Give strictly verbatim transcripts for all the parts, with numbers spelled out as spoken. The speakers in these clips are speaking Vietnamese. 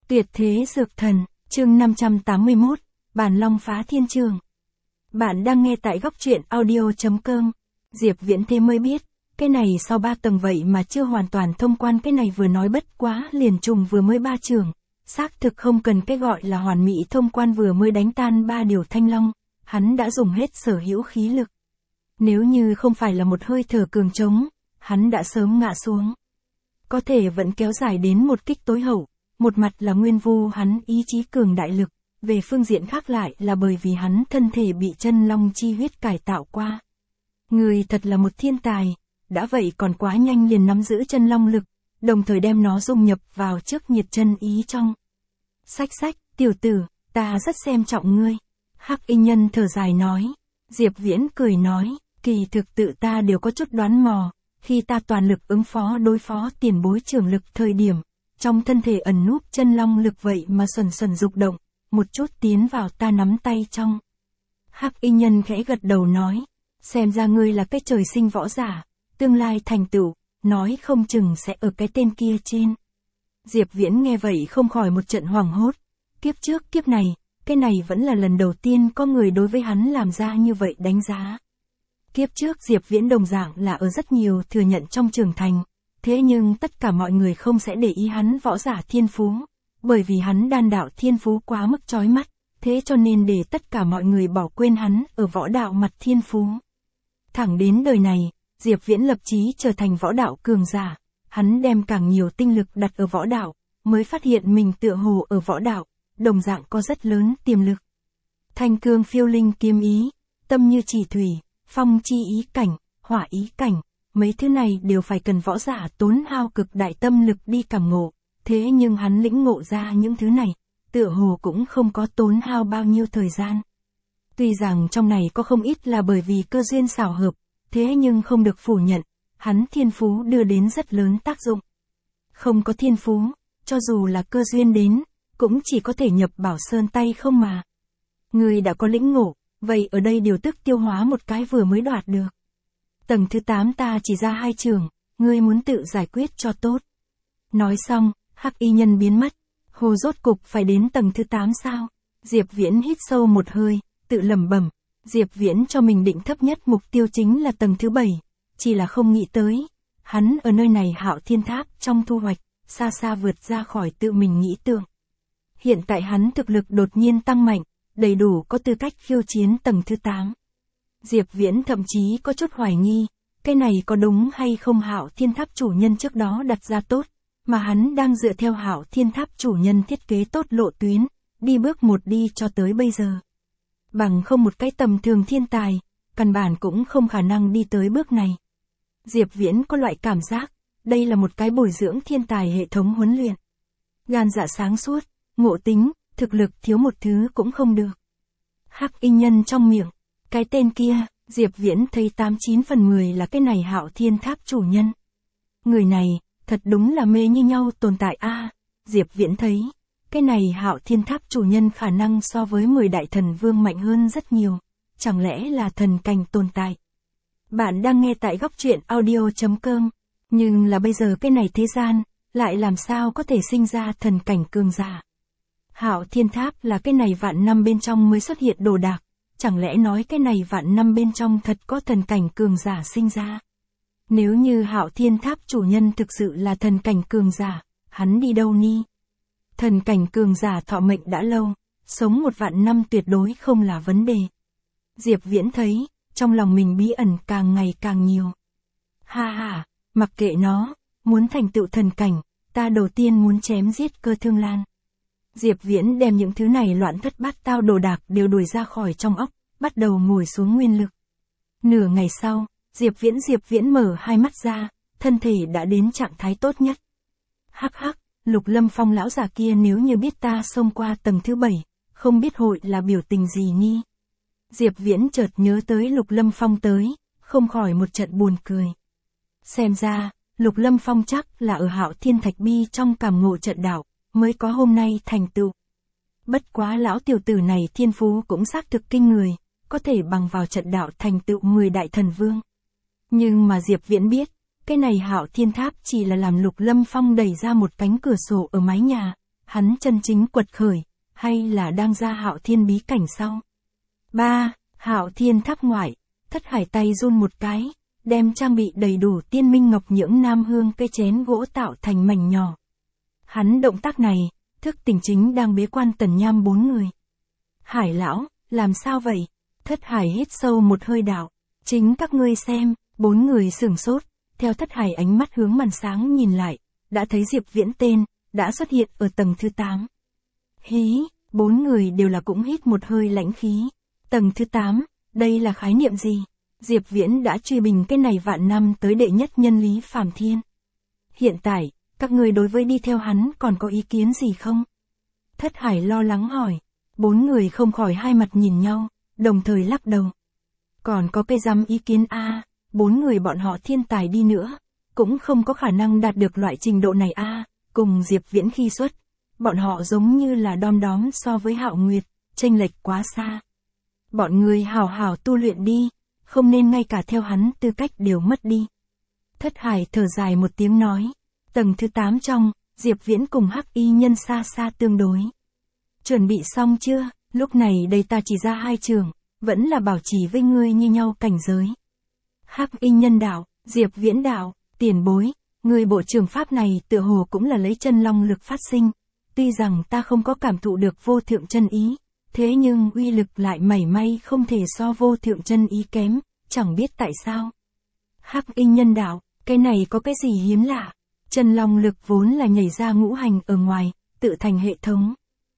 Tuyệt thế dược thần, chương năm trăm tám mươi mốt, Bản Long phá thiên trường. Bạn đang nghe tại góc truyện audio.com. Diệp Viễn thế mới biết, cái này sau ba tầng vậy mà chưa hoàn toàn thông quan, cái này vừa nói bất quá liền trùng vừa mới ba trường. Xác thực không cần cái gọi là hoàn mỹ thông quan, vừa mới đánh tan ba điều thanh long, hắn đã dùng hết sở hữu khí lực. Nếu như không phải là một hơi thở cường trống, hắn đã sớm ngã xuống. Có thể vẫn kéo dài đến một kích tối hậu, một mặt là nguyên vu hắn ý chí cường đại lực, về phương diện khác lại là bởi vì hắn thân thể bị chân long chi huyết cải tạo qua. Người thật là một thiên tài, đã vậy còn quá nhanh liền nắm giữ chân long lực, đồng thời đem nó dung nhập vào trước nhiệt chân ý trong. Sách sách, tiểu tử, ta rất xem trọng ngươi. Hắc Y Nhân thở dài nói. Diệp Viễn cười nói, kỳ thực tự ta đều có chút đoán mò, khi ta toàn lực ứng phó đối phó tiền bối trưởng lực thời điểm, trong thân thể ẩn núp chân long lực vậy mà xuẩn xuẩn dục động, một chút tiến vào ta nắm tay trong. Hắc Y Nhân khẽ gật đầu nói, xem ra ngươi là cái trời sinh võ giả, tương lai thành tựu, nói không chừng sẽ ở cái tên kia trên. Diệp Viễn nghe vậy không khỏi một trận hoảng hốt, kiếp trước kiếp này, cái này vẫn là lần đầu tiên có người đối với hắn làm ra như vậy đánh giá. Kiếp trước Diệp Viễn đồng dạng là ở rất nhiều thừa nhận trong trưởng thành, thế nhưng tất cả mọi người không sẽ để ý hắn võ giả thiên phú, bởi vì hắn đan đạo thiên phú quá mức chói mắt, thế cho nên để tất cả mọi người bỏ quên hắn ở võ đạo mặt thiên phú. Thẳng đến đời này, Diệp Viễn lập chí trở thành võ đạo cường giả, hắn đem càng nhiều tinh lực đặt ở võ đạo, mới phát hiện mình tựa hồ ở võ đạo, đồng dạng có rất lớn tiềm lực. Thanh cương phiêu linh kiếm ý, tâm như chỉ thủy, phong chi ý cảnh, hỏa ý cảnh, mấy thứ này đều phải cần võ giả tốn hao cực đại tâm lực đi cảm ngộ, thế nhưng hắn lĩnh ngộ ra những thứ này, tựa hồ cũng không có tốn hao bao nhiêu thời gian. Tuy rằng trong này có không ít là bởi vì cơ duyên xảo hợp, thế nhưng không được phủ nhận, hắn thiên phú đưa đến rất lớn tác dụng. Không có thiên phú, cho dù là cơ duyên đến, cũng chỉ có thể nhập bảo sơn tay không mà. Người đã có lĩnh ngộ, vậy ở đây điều tức tiêu hóa một cái vừa mới đoạt được. Tầng thứ tám ta chỉ ra hai trường, ngươi muốn tự giải quyết cho tốt. Nói xong, Hắc Y Nhân biến mất, hồ rốt cục phải đến tầng thứ tám sao? Diệp Viễn hít sâu một hơi, tự lẩm bẩm, Diệp Viễn cho mình định thấp nhất mục tiêu chính là tầng thứ bảy, chỉ là không nghĩ tới, hắn ở nơi này Hạo Thiên Tháp trong thu hoạch, xa xa vượt ra khỏi tự mình nghĩ tưởng. Hiện tại hắn thực lực đột nhiên tăng mạnh, đầy đủ có tư cách khiêu chiến tầng thứ tám. Diệp Viễn thậm chí có chút hoài nghi, cái này có đúng hay không Hạo Thiên Tháp chủ nhân trước đó đặt ra tốt, mà hắn đang dựa theo Hạo Thiên Tháp chủ nhân thiết kế tốt lộ tuyến, đi bước một đi cho tới bây giờ. Bằng không một cái tầm thường thiên tài, căn bản cũng không khả năng đi tới bước này. Diệp Viễn có loại cảm giác, đây là một cái bồi dưỡng thiên tài hệ thống huấn luyện. Gan dạ sáng suốt, ngộ tính, thực lực thiếu một thứ cũng không được. Hắc Y Nhân trong miệng, cái tên kia, Diệp Viễn thấy tám chín phần mười là cái này Hạo Thiên Tháp chủ nhân. Người này, thật đúng là mê như nhau tồn tại a. À, Diệp Viễn thấy, cái này Hạo Thiên Tháp chủ nhân khả năng so với mười đại thần vương mạnh hơn rất nhiều, chẳng lẽ là thần cảnh tồn tại. Bạn đang nghe tại góc truyện audio.com, nhưng là bây giờ cái này thế gian, lại làm sao có thể sinh ra thần cảnh cường giả. Hạo Thiên Tháp là cái này vạn năm bên trong mới xuất hiện đồ đạc, chẳng lẽ nói cái này vạn năm bên trong thật có thần cảnh cường giả sinh ra. Nếu như Hạo Thiên Tháp chủ nhân thực sự là thần cảnh cường giả, hắn đi đâu ni? Thần cảnh cường giả thọ mệnh đã lâu, sống một vạn năm tuyệt đối không là vấn đề. Diệp Viễn thấy, trong lòng mình bí ẩn càng ngày càng nhiều. Ha ha, mặc kệ nó, muốn thành tựu thần cảnh, ta đầu tiên muốn chém giết Cơ Thương Lan. Diệp Viễn đem những thứ này loạn thất bát tao đồ đạc đều đuổi ra khỏi trong óc, bắt đầu ngồi xuống nguyên lực. Nửa ngày sau, Diệp Viễn Diệp Viễn mở hai mắt ra, thân thể đã đến trạng thái tốt nhất. Hắc hắc, Lục Lâm Phong lão già kia nếu như biết ta xông qua tầng thứ bảy, không biết hội là biểu tình gì nghi. Diệp Viễn chợt nhớ tới Lục Lâm Phong tới, không khỏi một trận buồn cười. Xem ra, Lục Lâm Phong chắc là ở Hạo Thiên Thạch Bi trong cảm ngộ trận đạo, mới có hôm nay thành tựu. Bất quá lão tiểu tử này thiên phú cũng xác thực kinh người, có thể bằng vào trận đạo thành tựu mười đại thần vương. Nhưng mà Diệp Viễn biết, cái này Hạo Thiên Tháp chỉ là làm Lục Lâm Phong đẩy ra một cánh cửa sổ ở mái nhà, hắn chân chính quật khởi, hay là đang ra Hạo Thiên bí cảnh sau? ba. Hạo Thiên tháp ngoại, Thất Hải tay run một cái, đem trang bị đầy đủ tiên minh ngọc nhưỡng nam hương cây chén gỗ tạo thành mảnh nhỏ. Hắn động tác này, thức tỉnh chính đang bế quan Tần Nham bốn người. Hải lão, làm sao vậy? Thất Hải hít sâu một hơi đạo. Chính các ngươi xem, bốn người sửng sốt, theo Thất Hải ánh mắt hướng màn sáng nhìn lại, đã thấy Diệp Viễn tên, đã xuất hiện ở tầng thứ tám. Hí, bốn người đều là cũng hít một hơi lãnh khí. Tầng thứ tám, đây là khái niệm gì? Diệp Viễn đã truy bình cái này vạn năm tới đệ nhất nhân Lý Phàm Thiên. Hiện tại, các người đối với đi theo hắn còn có ý kiến gì không? Thất Hải lo lắng hỏi. Bốn người không khỏi hai mặt nhìn nhau, đồng thời lắc đầu. Còn có cái dám ý kiến a à, bốn người bọn họ thiên tài đi nữa, cũng không có khả năng đạt được loại trình độ này a à, cùng Diệp Viễn khi xuất, bọn họ giống như là đom đóm so với Hạo Nguyệt, chênh lệch quá xa. Bọn người hào hào tu luyện đi, không nên ngay cả theo hắn tư cách đều mất đi. Thất Hải thở dài một tiếng nói, tầng thứ tám trong, Diệp Viễn cùng Hắc Y Nhân xa xa tương đối. Chuẩn bị xong chưa? Lúc này đây ta chỉ ra hai trường, vẫn là bảo trì với ngươi như nhau cảnh giới. Hắc Y Nhân đạo, Diệp Viễn đạo, tiền bối, người bộ trường pháp này tựa hồ cũng là lấy chân long lực phát sinh. Tuy rằng ta không có cảm thụ được vô thượng chân ý, thế nhưng uy lực lại mảy may không thể so vô thượng chân ý kém, chẳng biết tại sao. Hắc Y Nhân đạo, cái này có cái gì hiếm lạ? Chân long lực vốn là nhảy ra ngũ hành ở ngoài, tự thành hệ thống.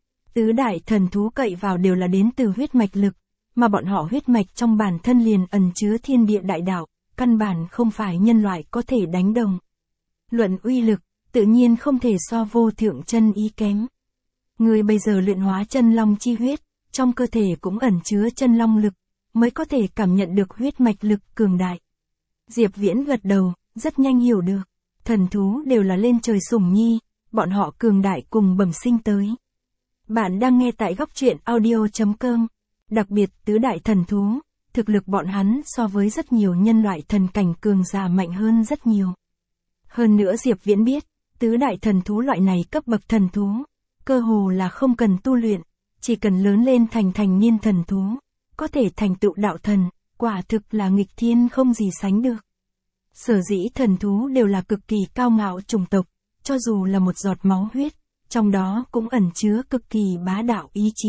Tứ đại thần thú cậy vào đều là đến từ huyết mạch lực, mà bọn họ huyết mạch trong bản thân liền ẩn chứa thiên địa đại đạo, căn bản không phải nhân loại có thể đánh đồng. Luận uy lực, tự nhiên không thể so vô thượng chân ý kém. Người bây giờ luyện hóa chân long chi huyết, trong cơ thể cũng ẩn chứa chân long lực, mới có thể cảm nhận được huyết mạch lực cường đại. Diệp Viễn gật đầu, rất nhanh hiểu được, thần thú đều là lên trời sủng nhi, bọn họ cường đại cùng bẩm sinh tới. Bạn đang nghe tại góc truyện audio chấm com. Đặc biệt tứ đại thần thú, thực lực bọn hắn so với rất nhiều nhân loại thần cảnh cường giả mạnh hơn rất nhiều. Hơn nữa Diệp Viễn biết, tứ đại thần thú loại này cấp bậc thần thú, cơ hồ là không cần tu luyện, chỉ cần lớn lên thành thành niên thần thú, có thể thành tựu đạo thần, quả thực là nghịch thiên không gì sánh được. Sở dĩ thần thú đều là cực kỳ cao ngạo chủng tộc, cho dù là một giọt máu huyết, trong đó cũng ẩn chứa cực kỳ bá đạo ý chí.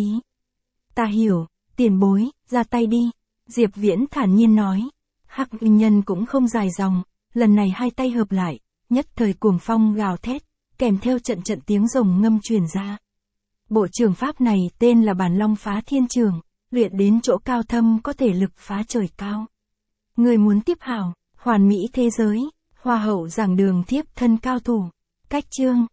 Ta hiểu, tiền bối, ra tay đi. Diệp Viễn thản nhiên nói. Hắc Y Nhân cũng không dài dòng, lần này hai tay hợp lại, nhất thời cuồng phong gào thét, kèm theo trận trận tiếng rồng ngâm truyền ra. Bộ trường pháp này tên là Bản Long Phá Thiên Trường, luyện đến chỗ cao thâm có thể lực phá trời cao. Người muốn tiếp hảo, hoàn mỹ thế giới, hoa hậu giảng đường thiếp thân cao thủ. Cách chương